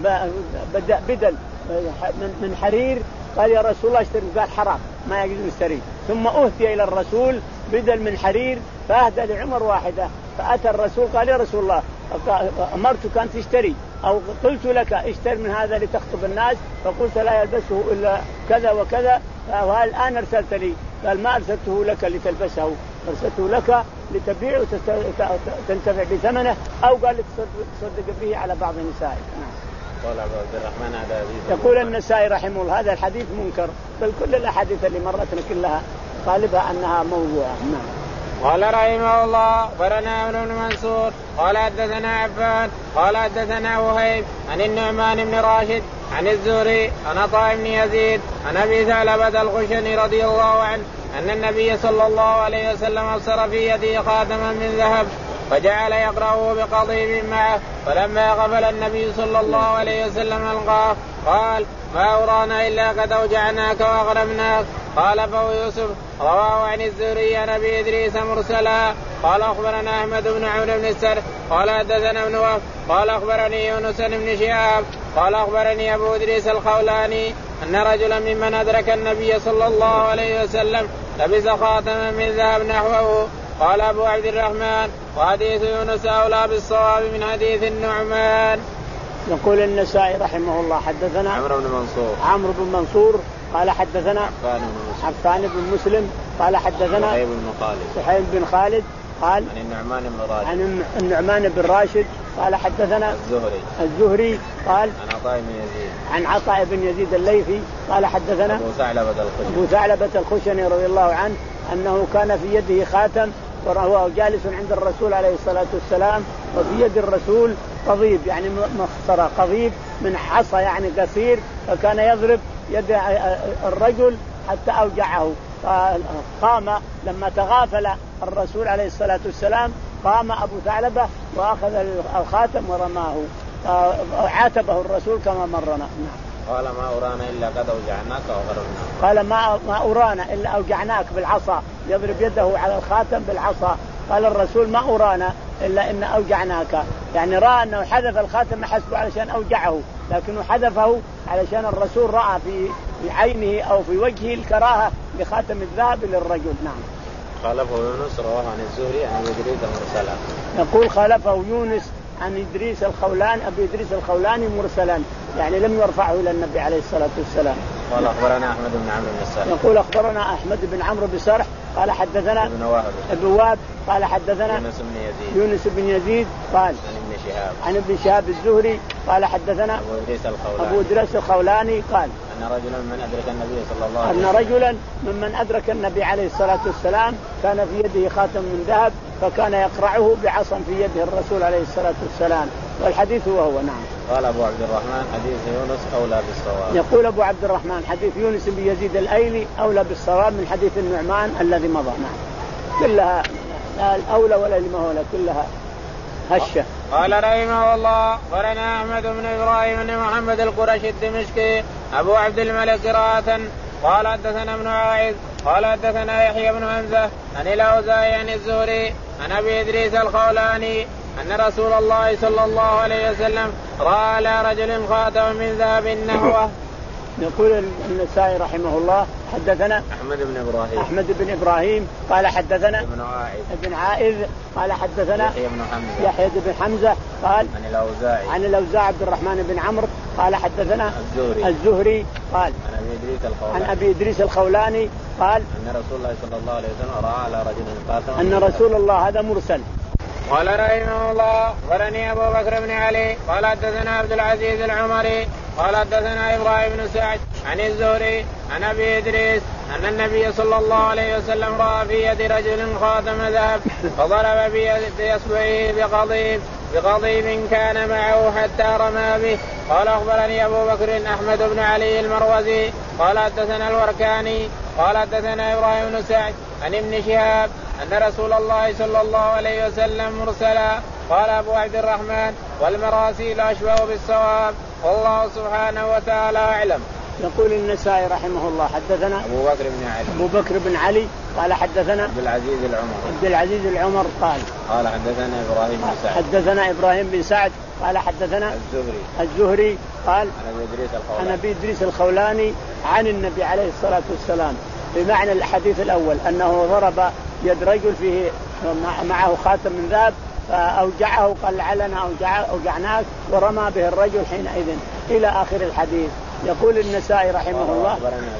بدل من حرير قال يا رسول الله اشتري قال حرام ما يجوز يشتري ثم أهدي إلى الرسول بدل من حرير فأهدى لعمر واحدة فأتى الرسول قال يا رسول الله أمرتك أن تشتري أو قلت لك اشتري من هذا لتخطب الناس فقلت لا يلبسه إلا كذا وكذا والآن أرسلت لي. قال ما أرسلته لك لتلبسه أرسلته لك لتبيع وتنتفع بثمنه أو قال تصدق به على بعض نسائك. قال أبو عبد الرحمن هذا يقول النسائي رحمه الله هذا الحديث منكر بل كل الأحاديث اللي مرتنا كلها غالبها أنها موضوعة. قال رحمه الله أخبرنا ابن منصور قال حدثنا عفان قال حدثنا وهيب عن النعمان بن راشد عن الزهري عن عطاء بن يزيد عن أبي ثعلبة الخشني رضي الله عنه أن النبي صلى الله عليه وسلم أبصر في يده خاتما من ذهب فجعل يقرأه بقضيب معه فلما قبل النبي صلى الله عليه وسلم ألقاه قال ما أرانا إلا قد أوجعناك وأغرمناك. قال فهو يوسف رواه عن الزهري عن أبي إدريس مرسلا. قال أخبرنا أحمد بن عمرو بن السرح قال حدثنا ابن وهب قال أخبرني يونس بن شهاب قال أخبرني أبو إدريس الخولاني أن رجلا ممن أدرك النبي صلى الله عليه وسلم لبس خاتما من ذهب نحوه. قال أبو عبد الرحمن وحديث يونس أولى بالصواب من حديث النعمان. يقول النسائي رحمه الله حدثنا عمرو بن منصور عمرو بن منصور قال حدثنا عفان بن, عفان بن مسلم قال حدثنا سحيب بن خالد سحيب بن خالد قال عن النعمان بن راشد عن النعمان بن راشد قال حدثنا الزهري الزهري قال عن عطاء بن يزيد عن عطاء بن يزيد الليثي قال حدثنا أبو ثعلبة الخشني أبو ثعلبة الخشني رضي الله عنه أنه كان في يده خاتم وهو جالس عند الرسول عليه الصلاة والسلام وفي يد الرسول قضيب يعني مخصرة قضيب من حصى يعني قصير فكان يضرب يد الرجل حتى أوجعه. قام لما تغافل الرسول عليه الصلاة والسلام قام أبو ثعلبة وأخذ الخاتم ورماه عاتبه الرسول كما مرنا. قال ما أرانا إلا قد أوجعناك وغررناك. قال ما ما أرانا إلا أوجعناك بالعصا يضرب يده على الخاتم بالعصا. قال الرسول ما أرانا إلا إن أوجعناك يعني رأى أنه حذف الخاتم حسبه علشان أوجعه لكنه حذفه علشان الرسول رأى في عينه أو في وجهه الكراهة لخاتم الذهب للرجل. نعم. خالفه يونس رواه عن الزهري عن إدريس مرسلا. يقول خالفه يونس عن إدريس الخولاني أبي إدريس الخولاني مرسلا يعني لم يرفعه إلى النبي عليه الصلاة والسلام. قال أخبرنا أحمد بن عمرو بن السرح. يقول أخبرنا أحمد بن عمرو بن السرح قال حدثنا ابن وهب ابن وهب قال حدثنا يونس بن يزيد يونس بن يزيد قال عن ابن شهاب عن ابن شهاب الزهري قال حدثنا أبو إدريس الخولاني أبو إدريس الخولاني قال أن رجلا من أدرك النبي صلى الله عليه وسلم أن رجلا ممن أدرك النبي عليه الصلاة والسلام كان في يده خاتم من ذهب فكان يقرعه بعصا في يده الرسول عليه الصلاة والسلام والحديث وهو. نعم. قال أبو عبد الرحمن حديث يونس أولى بالصواب. يقول أبو عبد الرحمن حديث يونس بن يزيد الأيلي أولى بالصواب من حديث النعمان الذي مضى. نعم. كلها الأولى ولا لما كلها هشة. قال رحمه الله قرنا أحمد بن إبراهيم بن محمد القرشي الدمشقي أبو عبد الملك قراءة قال حدثنا ابن عائذ قال حدثنا يحيى بن حمزة عن الأوزاعي عن الزهري عن أبي إدريس الخولاني أن رسول الله صلى الله عليه وسلم رأى على رجل خاتم من ذهب نحوه. يقول النسائي رحمه الله حدثنا أحمد بن إبراهيم أحمد بن إبراهيم قال حدثنا ابن عائذ ابن عائذ قال حدثنا يحيى بن حمزة يحيى بن حمزة قال عن الأوزاعي عن الأوزاعي عبد الرحمن بن عمرو قال حدثنا الزهري الزهري قال عن أبي إدريس الخولاني عن أبي إدريس الخولاني قال أن رسول الله صلى الله عليه وسلم رأى على رجل خاتم أن رسول الله هذا مرسل. قال رحمه الله ورني أبو بكر بن علي قال حدثنا عبد العزيز العمري قال حدثنا إبراهيم بن سعد عن الزهري عن أبي إدريس أن النبي صلى الله عليه وسلم رأى في يد رجل خاتم ذهب فضرب بإصبعه بقضيب بقضيب كان معه حتى رمى به. قال أخبرني أبو بكر أحمد بن علي المروزي قال حدثنا الوركاني قال حدثنا إبراهيم بن سعد عن ابن شهاب أن رسول الله صلى الله عليه وسلم مرسلا. قال أبو عبد الرحمن والمراسيل أشبه بالصواب والله سبحانه وتعالى أعلم. يقول النسائي رحمه الله حدثنا أبو بكر بن علي أبو بكر بن علي قال حدثنا عبد العزيز العمر عبد العزيز العمر قال قال حدثنا إبراهيم بن سعد حدثنا إبراهيم بن سعد قال حدثنا الزهري الزهري قال عن أبي إدريس الخولاني عن أبي إدريس الخولاني عن النبي عليه الصلاة والسلام بمعنى الحديث الأول أنه ضرب يد رجل فيه معه خاتم من ذهب فأوجعه قال لعلنا أوجع أوجعناك ورمى به الرجل حينئذ إلى آخر الحديث. يقول النسائي رحمه الله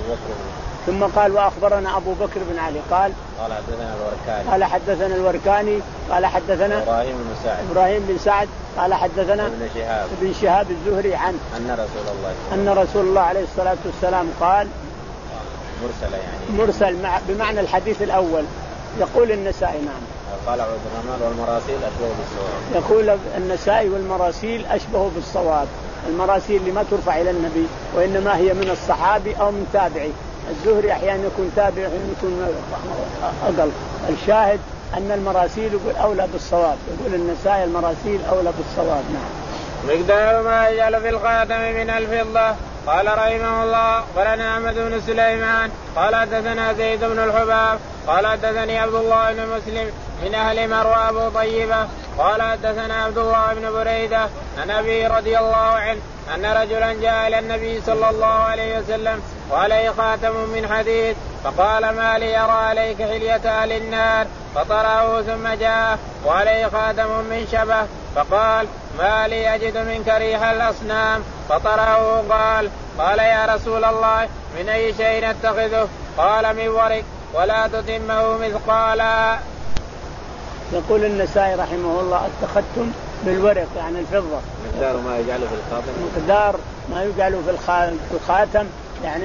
ثم قال وأخبرنا أبو بكر بن علي قال قال حدثنا الوركاني قال حدثنا الوركاني قال حدثنا إبراهيم بن سعد إبراهيم بن سعد قال حدثنا ابن شهاب ابن شهاب الزهري عن أن رسول الله أن رسول الله عليه الصلاة والسلام قال مرسل يعني مرسل مع بمعنى الحديث الأول. يقول النسائي نعم قال عبد الرحمن والمراسيل أشبه بالصواب. يقول النسائي والمراسيل أشبه بالصواب. المراسيل اللي ما ترفع إلى النبي وإنما هي من الصحابي أو من تابعي. الزهري أحيانا يكون تابع يكون أقل. الشاهد أن المراسيل يقول أولى بالصواب. يقول النسائي المراسيل أولى بالصواب. نعم. مقدار ما يجعل في الخاتم من الفضة. قال رحمه الله قالنا أحمد بن سليمان قال حدثنا زيد بن الحباب قال حدثني عبد الله بن مسلم من أهل مروى أبو طيبة قال حدثنا عبد الله بن بريدة عن أبي رضي الله عنه أن رجلا جاء إلى النبي صلى الله عليه وسلم وعليه خاتم من حديد فقال ما لي أرى عليك حلية أهل النار فطرحه ثم جاء وعليه خاتم من شبه فقال ما لي أجد منك ريح الأصنام فطرحه قال قال يا رسول الله من أي شيء نتخذه قال من ورق ولا تتمه مثقالا. يقول النسائي رحمه الله اتخذتم بالورق يعني الفضة. مقدار ما يجعله في الخاتم. مقدار ما يجعله في الخاتم يعني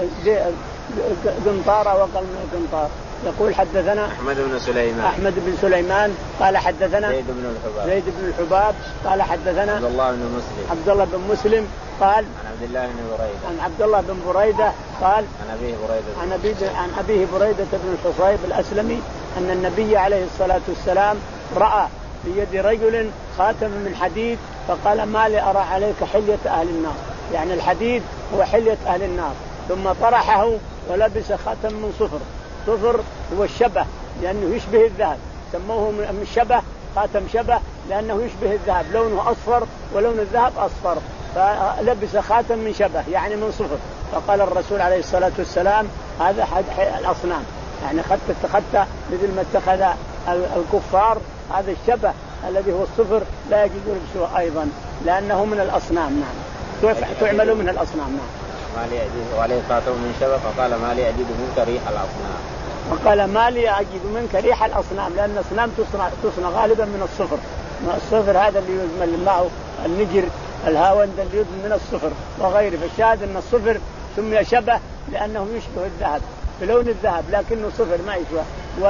قنطارة وقل من قنطار. يقول حدثنا أحمد بن سليمان أحمد بن سليمان قال حدثنا زيد بن الحباب زيد بن الحباب قال حدثنا عبد الله بن مسلم عبد الله بن مسلم قال عن عبد الله بن بريدة عن عبد الله بن بريدة قال عن أبيه بريدة عن أبيه عن أبيه بريدة بن الحصيب الأسلمي أن النبي عليه الصلاة والسلام رأى بيد رجل خاتم من حديد فقال ما لي أرى عليك حلية أهل النار، يعني الحديد هو حلية أهل النار، ثم طرحه ولبس خاتم من صفر. صفر هو الشبه لأنه يشبه الذهب، سموه من الشبه خاتم شبه لأنه يشبه الذهب، لونه أصفر ولون الذهب أصفر، فلبس خاتم من شبه يعني من صفر. فقال الرسول عليه الصلاة والسلام هذا الأصنام، يعني خدت اتخذت مثل ما اتخذ الكفار هذا الشبه الذي هو الصفر لا يجوز لبسه أيضا لأنه من الأصنام. نعم تعمل من الأصنام. نعم ما لي أجد وعليه خاتم من شبه فقال ما لي أجد منك ريح الأصنام. وقال ما لي أجد منك ريح الأصنام لأن الأصنام تصنع, تصنع غالبا من الصفر. الصفر هذا اللي يزمل معه النجر الهاوند اللي يزمل من الصفر وغيره. فالشاهد أن الصفر سمي شبه لأنه يشبه الذهب بلون الذهب لكنه صفر ما يشبه،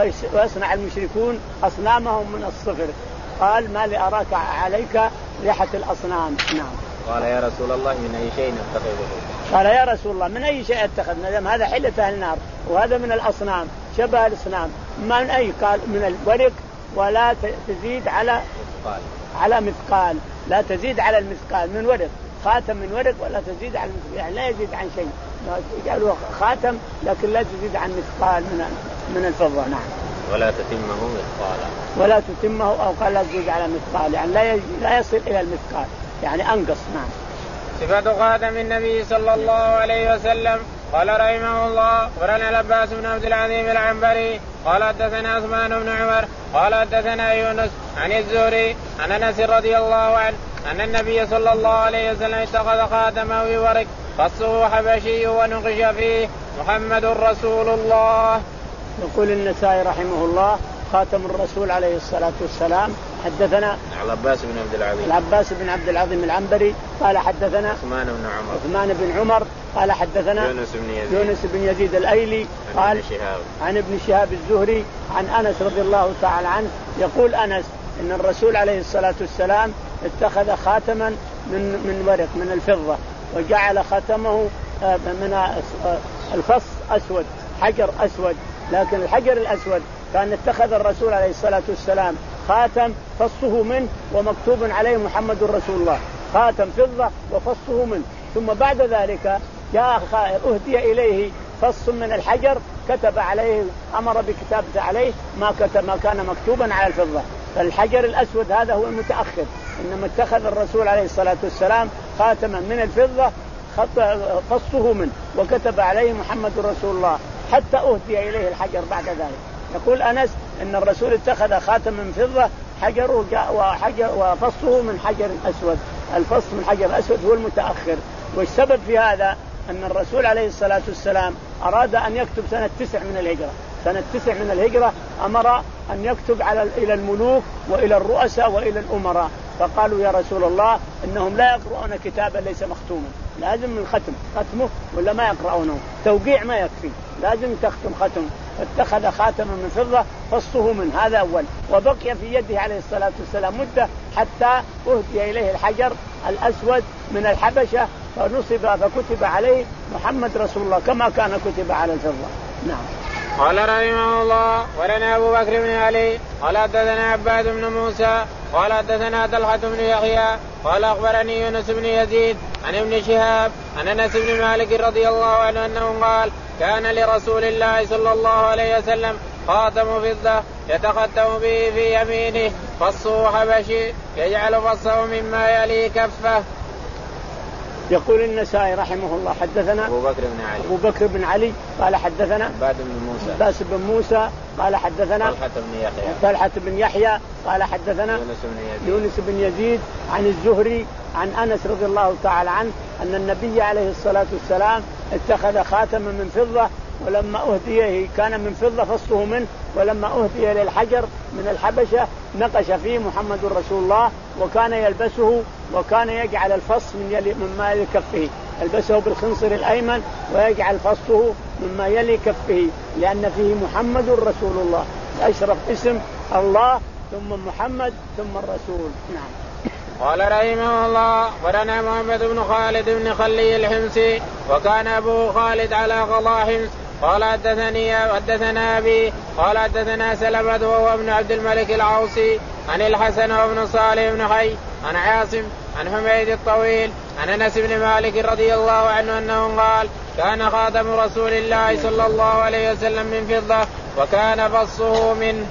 ويصنع المشركون أصنامهم من الصفر. قال ما لي أراك عليك ريحة الأصنام. نعم. قال يا رسول الله من أي شيء نتخذه؟ قال يا رسول الله من أي شيء اتخذنا؟ هذا حلة أهل النار وهذا من الأصنام شبه الأصنام. من أي؟ قال من الورق ولا تزيد على مثقال. على مثقال لا تزيد على المثقال، من ورق خاتم من ورق ولا تزيد على المثقال، يعني لا يزيد عن شيء، يجعله خاتم لكن لا تزيد عن مثقال من من الفضة. نعم. ولا تتمه مثقالا ولا تتمه أو قال لا تزيد على مثقال يعني لا لا يصل إلى المثقال يعني أنقص. نعم. صفة خاتم النبي صلى الله عليه وسلم. قال رحمه الله أخبرنا العباس بن عبد العظيم العنبري قال حدثنا عثمان بن عمر قال حدثنا يونس عن الزهري عن أنس رضي الله عنه أن النبي صلى الله عليه وسلم اتخذ خاتمه بورق فصه حبشي ونقش فيه محمد رسول الله. يقول النسائي رحمه الله خاتم الرسول عليه الصلاة والسلام. حدثنا العباس بن عبد العظيم العباس بن عبد العظيم العنبري قال حدثنا عثمان بن عمر عثمان بن عمر قال حدثنا يونس بن يزيد يونس بن يزيد الأيلي قال عن شهاب عن ابن شهاب الزهري عن أنس رضي الله تعالى عنه. يقول أنس إن الرسول عليه الصلاة والسلام اتخذ خاتما من من ورق من الفضة وجعل ختمه من الفص أسود حجر أسود، لكن الحجر الأسود كان اتخذ الرسول عليه الصلاة والسلام خاتم فصه منه ومكتوب عليه محمد رسول الله، خاتم فضة وفصه منه. ثم بعد ذلك جاء أهدي إليه فص من الحجر كتب عليه أمر بكتابته عليه ما كتب ما كان مكتوبا على الفضة. فالحجر الأسود هذا هو المتأخر، إنما اتخذ الرسول عليه الصلاة والسلام خاتما من الفضة فصه منه وكتب عليه محمد رسول الله حتى أهدي إليه الحجر بعد ذلك. يقول أنس إن الرسول اتخذ خاتم من فضة حجر وحجر وفصه من حجر أسود، الفص من حجر أسود هو المتأخر. والسبب في هذا أن الرسول عليه الصلاة والسلام أراد أن يكتب سنة تسع من الهجرة، سنة تسع من الهجرة أمر أن يكتب على إلى الملوك وإلى الرؤساء وإلى الأمراء، فقالوا يا رسول الله إنهم لا يقرؤون كتابا ليس مختوما، لازم من ختم ختمه ولا ما يقرؤونه، توقيع ما يكفي لازم تختم ختم. فاتخذ خاتما من فضة فصه من هذا أول، وبقي في يده عليه الصلاة والسلام مدة حتى أهدي إليه الحجر الأسود من الحبشة فنصب فكتب عليه محمد رسول الله كما كان كتب على الفضة. نعم. قال رحمه الله ولنا أبو بكر بن علي قال حدثنا عباد بن موسى قال حدثنا طلحة بن يحيى قال أخبرني يونس بن يزيد عن ابن شهاب عن أنس بن مالك رضي الله عنه أنه قال كان لرسول الله صلى الله عليه وسلم خاتم فضة يتختم به في يمينه فصه حبشي يجعل فصه مما يلي كفه. يقول النسائي رحمه الله حدثنا أبو بكر بن علي أبو بكر بن علي قال حدثنا عباد بن موسى عباس بن موسى قال حدثنا طلحة بن يحيى طلحة بن يحيى قال حدثنا يونس بن يزيد يونس بن يزيد عن الزهري عن أنس رضي الله تعالى عنه أن النبي عليه الصلاة والسلام اتخذ خاتما من فضة ولما أهديه كان من فضة فصه منه، ولما أهدي إلى الحجر من الحبشة نقش فيه محمد رسول الله، وكان يلبسه وكان يجعل الفص من يلي مما يلي كفه، يلبسه بالخنصر الأيمن ويجعل فصه مما يلي كفه، لأن فيه محمد رسول الله، أشرف اسم الله ثم محمد ثم الرسول. نعم. قال رحمه الله أخبرنا محمد بن خالد بن خلي الحمصي وكان أبوه خالد على قضاء حمص قال حدثني حدثنا أبي قال حدثنا سلمة وهو ابن عبد الملك العوصي عن الحسن وابن صالح بن حي عن عاصم عن حميد الطويل عن أنس بن مالك رضي الله عنه أنه قال كان خاتم رسول الله صلى الله عليه وسلم من فضة وكان فصه من.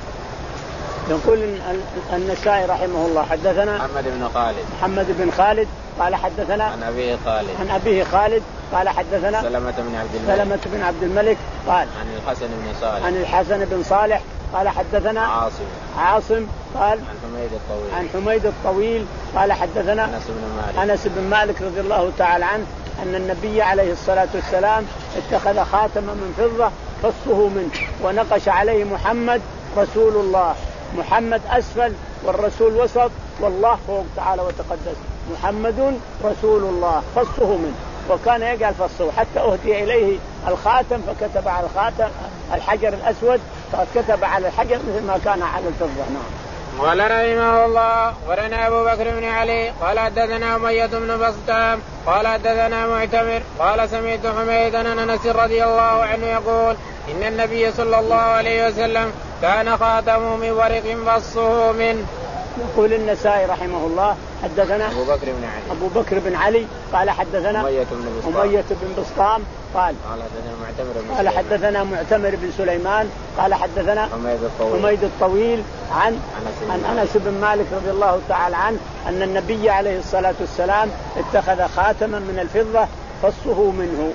يقول النسائي رحمه الله حدثنا محمد بن خالد محمد بن خالد قال حدثنا عن أبيه خالد عن أبيه خالد قال حدثنا سلمة بن عبد الملك سلمة بن عبد الملك قال عن الحسن بن صالح عن الحسن بن صالح قال حدثنا عاصم عاصم قال عن حميد الطويل عن حميد الطويل قال حدثنا أنس بن مالك أنس بن مالك رضي الله تعالى عنه أن النبي عليه الصلاة والسلام اتخذ خاتما من فضة فصه منه ونقش عليه محمد رسول الله، محمد أسفل والرسول وسط والله فوق تعالى وتقدس، محمد رسول الله فصه منه، وكان يجعل فصه حتى أهدي إليه الخاتم فكتب على الخاتم الحجر الأسود فكتب على الحجر مثل ما كان على الفضة. نعم. قال رحمه الله ورنا أبو بكر بن علي قال حدثنا أمية بن بسطام قال حدثنا معتمر قال سمعت حميدا عن أنس رضي الله عنه يقول إن النبي صلى الله عليه وسلم كان خاتمه من ورق فصه منه. يقول النسائي رحمه الله حدثنا أبو بكر بن علي أبو بكر بن علي قال حدثنا أمية بن بسطام أمية بن بسطام قال قال حدثنا معتمر بن قال حدثنا معتمر بن سليمان قال حدثنا حميد الطويل, حميد الطويل عن عن أنس بن مالك رضي الله تعالى عنه أن النبي عليه الصلاة والسلام اتخذ خاتما من الفضة فصه منه.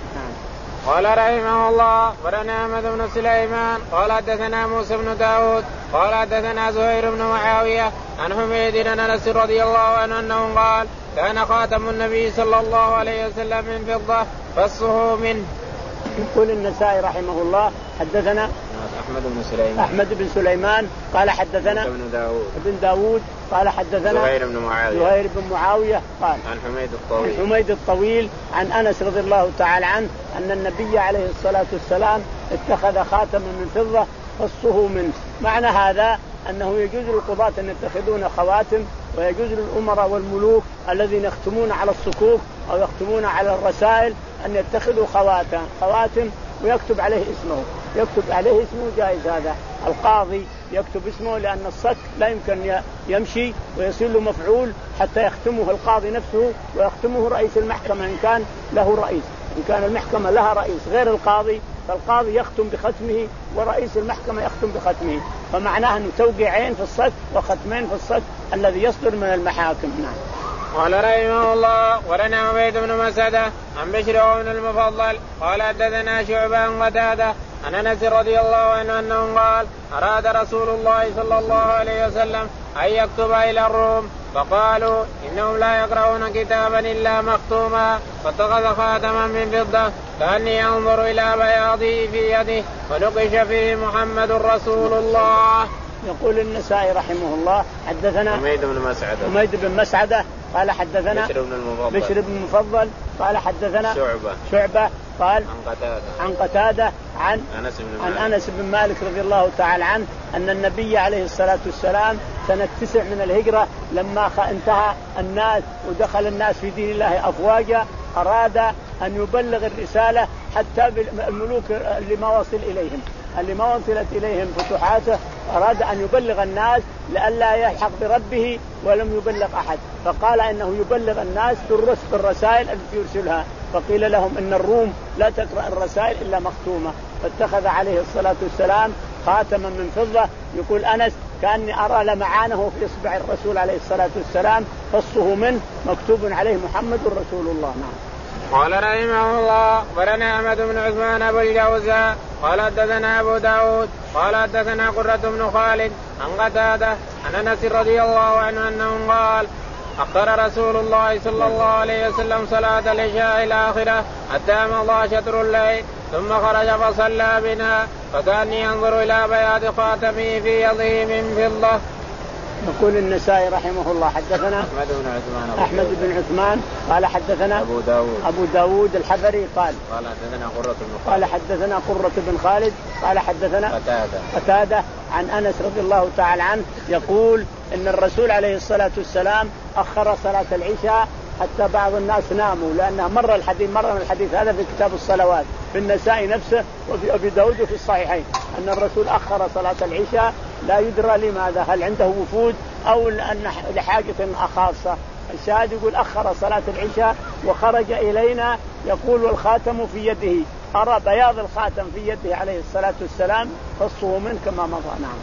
قال رحمه الله ورنا أحمد بن سليمان قال حدثنا موسى بن داود قال حدثنا زهير بن معاوية عن حميد عن أنس رضي الله عنه أنه قال كان خاتم النبي صلى الله عليه وسلم من فضة فصه منه. يقول النسائي رحمه الله حدثنا أحمد بن سليمان أحمد بن سليمان قال حدثنا ابن داود ابن داود قال حدثنا زهير بن معاوية زهير بن معاوية قال عن حميد الطويل عن حميد الطويل عن أنس رضي الله تعالى عنه أن النبي عليه الصلاة والسلام اتخذ خاتما من فضة فصه منه. معنى هذا أنه يجوز للقضاة أن يتخذون خواتم، ويجوز للأمراء والملوك الذين يختمون على الصكوك أو يختمون على الرسائل أن يتخذوا خواتم خواتم ويكتب عليه اسمه، يكتب عليه اسمه جائز. هذا القاضي يكتب اسمه لأن الصك لا يمكن يمشي ويصير له مفعول حتى يختمه القاضي نفسه ويختمه رئيس المحكمة إن كان له رئيس، إن كان المحكمة لها رئيس غير القاضي فالقاضي يختم بختمه ورئيس المحكمة يختم بختمه، فمعناه أنه توقيعين في الصك وختمين في الصك الذي يصدر من المحاكم. نعم. قال رحمه الله ورنا عبيد بن مسعدة عن بشر بن المفضل قال حدثنا شعبة عن قتادة عن أنس رضي الله عنه أنه قال أراد رسول الله صلى الله عليه وسلم أن يكتب إلى الروم فقالوا إنهم لا يقرؤون كتابا إلا مختوما فاتخذ خاتما من فضة كأني أنظر إلى بياضه في يده ونقش فيه محمد رسول الله. يقول النسائي رحمه الله حدثنا حميد بن مسعدة حميد بن مسعدة قال حدثنا بشر بن المفضل بشر بن المفضل قال حدثنا شعبة شعبة قال عن قتادة عن قتادة عن أنس بن عن أنس بن مالك رضي الله تعالى عنه أن النبي عليه الصلاة والسلام سنة تسع من الهجرة لما انتهى الناس ودخل الناس في دين الله أفواجا أراد أن يبلغ الرسالة حتى بالملوك اللي ما وصل إليهم اللي ما وصلت إليهم فتوحاته، أراد أن يبلغ الناس لئلا يلحق بربه ولم يبلغ أحد، فقال إنه يبلغ الناس بالرسائل التي يرسلها، فقيل لهم إن الروم لا تقرأ الرسائل إلا مختومة، فاتخذ عليه الصلاة والسلام خاتما من فضة. يقول أنس كأني أرى لمعانه في إصبع الرسول عليه الصلاة والسلام فصه منه مكتوب عليه محمد رسول الله. نعم. قال رحمه الله ورنا أحمد بن عثمان أبو الجوزاء قال حدثنا أبو داود قال حدثنا قرة بن خالد عن قتادة عن أنس رضي الله عنه أنه قال أخر رسول الله صلى الله عليه وسلم صلاة العشاء الآخرة حتى مضى شطر الليل ثم خرج فصلى بنا فكأني أنظر إلى بياض خاتمه في يده من فضة. يقول النسائي رحمه الله حدثنا أحمد بن عثمان أحمد بن عثمان قال حدثنا أبو داود أبو داود الحفري قال قال حدثنا قرة بن قال حدثنا قرة بن خالد قال حدثنا قتادة قتادة عن أنس رضي الله تعالى عنه يقول إن الرسول عليه الصلاة والسلام أخر صلاة العشاء حتى بعض الناس ناموا، لأنها مر الحديث مر من الحديث هذا في كتاب الصلوات في النسائي نفسه وفي أبي داود وفي الصحيحين أن الرسول أخر صلاة العشاء لا يدرى لماذا، هل عنده وفود أو لأن لحاجة خاصة. الشاهد يقول أخر صلاة العشاء وخرج إلينا يقول والخاتم في يده، أرى بياض الخاتم في يده عليه الصلاة والسلام فصه منه كما مضى. نعم.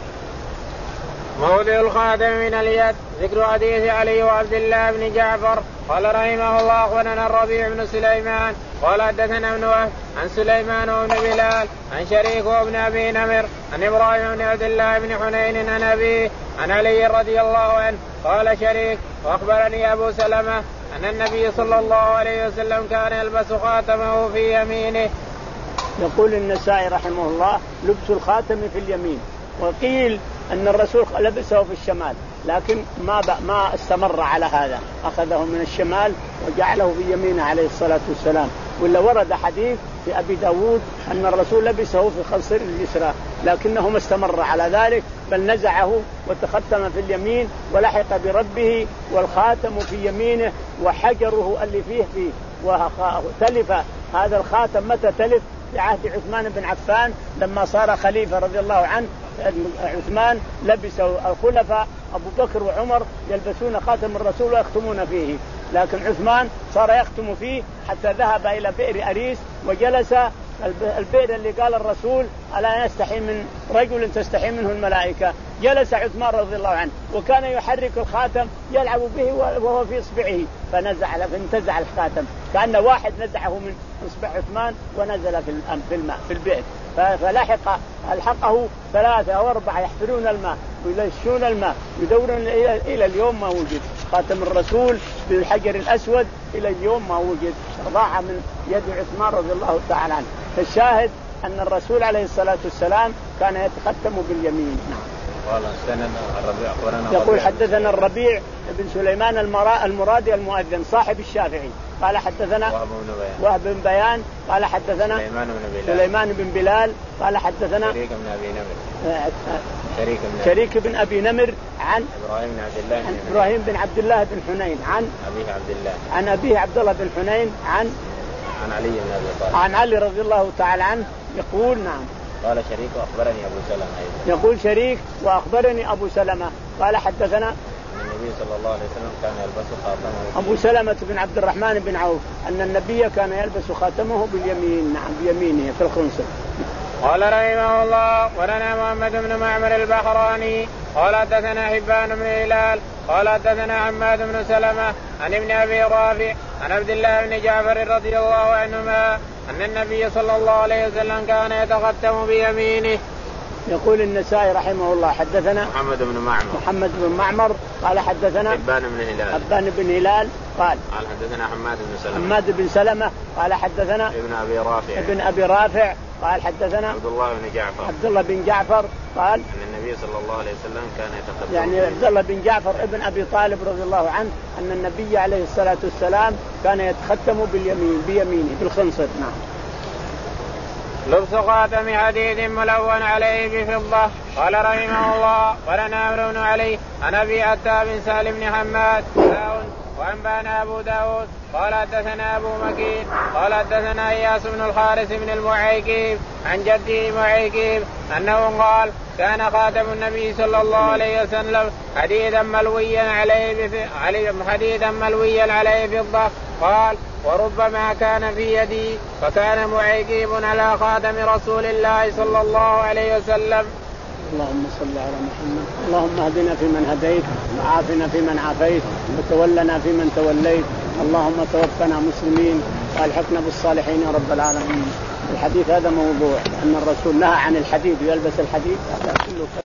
موضع الخاتم من اليد. ذكر حديث علي وعبد الله بن جعفر قال رحمه الله أخبرنا الربيع بن سليمان قال حدثنا ابن وهب عن سليمان وابن بلال عن شريك وابن أبي نمر عن إبراهيم بن عبد الله بن حنين عن أبيه عن علي رضي الله عنه قال شريك وأخبرني أبو سلمة أن النبي صلى الله عليه وسلم كان يلبس خاتمه في يمينه. يقول النسائي رحمه الله لبس الخاتم في اليمين، وقيل أن الرسول لبسه في الشمال لكن ما ما استمر على هذا، أخذه من الشمال وجعله في يمينه عليه الصلاة والسلام. ولا ورد حديث في أبي داود أن الرسول لبسه في خنصر اليسرى لكنه ما استمر على ذلك بل نزعه وتختم في اليمين ولحق بربه والخاتم في يمينه وحجره اللي فيه فيه وتلف هذا الخاتم. متى تلف؟ في عهد عثمان بن عفان لما صار خليفة رضي الله عنه. عثمان لبسه الخلفاء أبو بكر وعمر يلبسون خاتم الرسول ويختمون فيه، لكن عثمان صار يختم فيه حتى ذهب إلى بئر أريس وجلس البئر اللي قال الرسول ألا يستحي من رجل تستحي منه الملائكة. جلس عثمان رضي الله عنه وكان يحرك الخاتم يلعب به وهو في إصبعه فنزع فانتزع الخاتم كأن واحد نزعه من إصبع عثمان ونزل في الماء في البئر. فلحق الحقه ثلاثة أو أربعة يحفرون الماء ويلشون الماء يدورون إلى اليوم ما وجد خاتم الرسول بالحجر الأسود، إلى اليوم ما وجد، ضاع من يد عثمان رضي الله تعالى عنه. فالشاهد أن الرسول عليه الصلاة والسلام كان يتختم باليمين. يقول حدثنا الربيع بن سليمان المرادي المؤذن صاحب الشافعي قال حدثنا وهب بن بيان قال حدثنا سليمان بن بلال, سليمان بن بلال قال حدثنا شريك بن أبي نمر شريك, شريك بن أبي نمر عن إبراهيم بن عبد الله عن إبراهيم بن عبد الله بن حنين عن أبيه عبد الله عن أبيه عبد الله بن حنين عن عن علي بن أبي طالب عن علي رضي الله تعالى عنه يقول نعم. قال شريك وأخبرني أبو سلمة أيضا. يقول شريك وأخبرني أبو سلمة قال حدثنا النبي صلى الله عليه وسلم كان يلبس خاتمه أبو سلمة بن عبد الرحمن بن عوف أن النبي كان يلبس خاتمه باليمين. نعم بيمينه في الخنصر. قال رحمه الله ولنا محمد بن معمر البحراني قال حدثنا حبان بن هلال قال حدثنا حماد بن سلمة عن ابن أبي رافع عن عبد الله بن جعفر رضي الله عنهما أن النبي صلى الله عليه وسلم كان يتختم بيمينه. يقول النسائي رحمه الله حدثنا محمد بن معمر محمد بن معمر قال حدثنا حبان بن هلال حبان بن هلال قال قال حدثنا حماد بن سلمة حماد بن سلمة قال حدثنا ابن أبي رافع ابن أبي رافع قال حدثنا عبد الله بن جعفر عبد الله بن جعفر قال أن النبي صلى الله عليه وسلم كان يتختم يعني عبد الله بن جعفر ابن أبي طالب رضي الله عنه أن النبي عليه الصلاة والسلام كان يتختم باليمين بيمينه بالخنصر. نعم. لبس خاتم حديد ملون عليه بفضة. قال رحمه الله ولنا عمرو بن علي عن أبي عتاب بن سالم بن حماد وأنبانا أبو داود قال حدثنا أبو مكين قال حدثنا إياس بن الحارث بن المعيكيب عن جده معيكيب أنه قال كان خاتم النبي صلى الله عليه وسلم حديدا ملويا عليه حديدا ملويا عليه فضة. قال وربما كان في يدي فكان معيكيب على خاتم رسول الله صلى الله عليه وسلم. اللهم صل على محمد. اللهم اهدنا فيمن هديت وعافنا فيمن عافيت وتولنا فيمن توليت اللهم توفنا مسلمين والحقنا بالصالحين يا رب العالمين. الحديث هذا موضوع أن الرسول نهى عن الحديد ويلبس الحديد هذا كله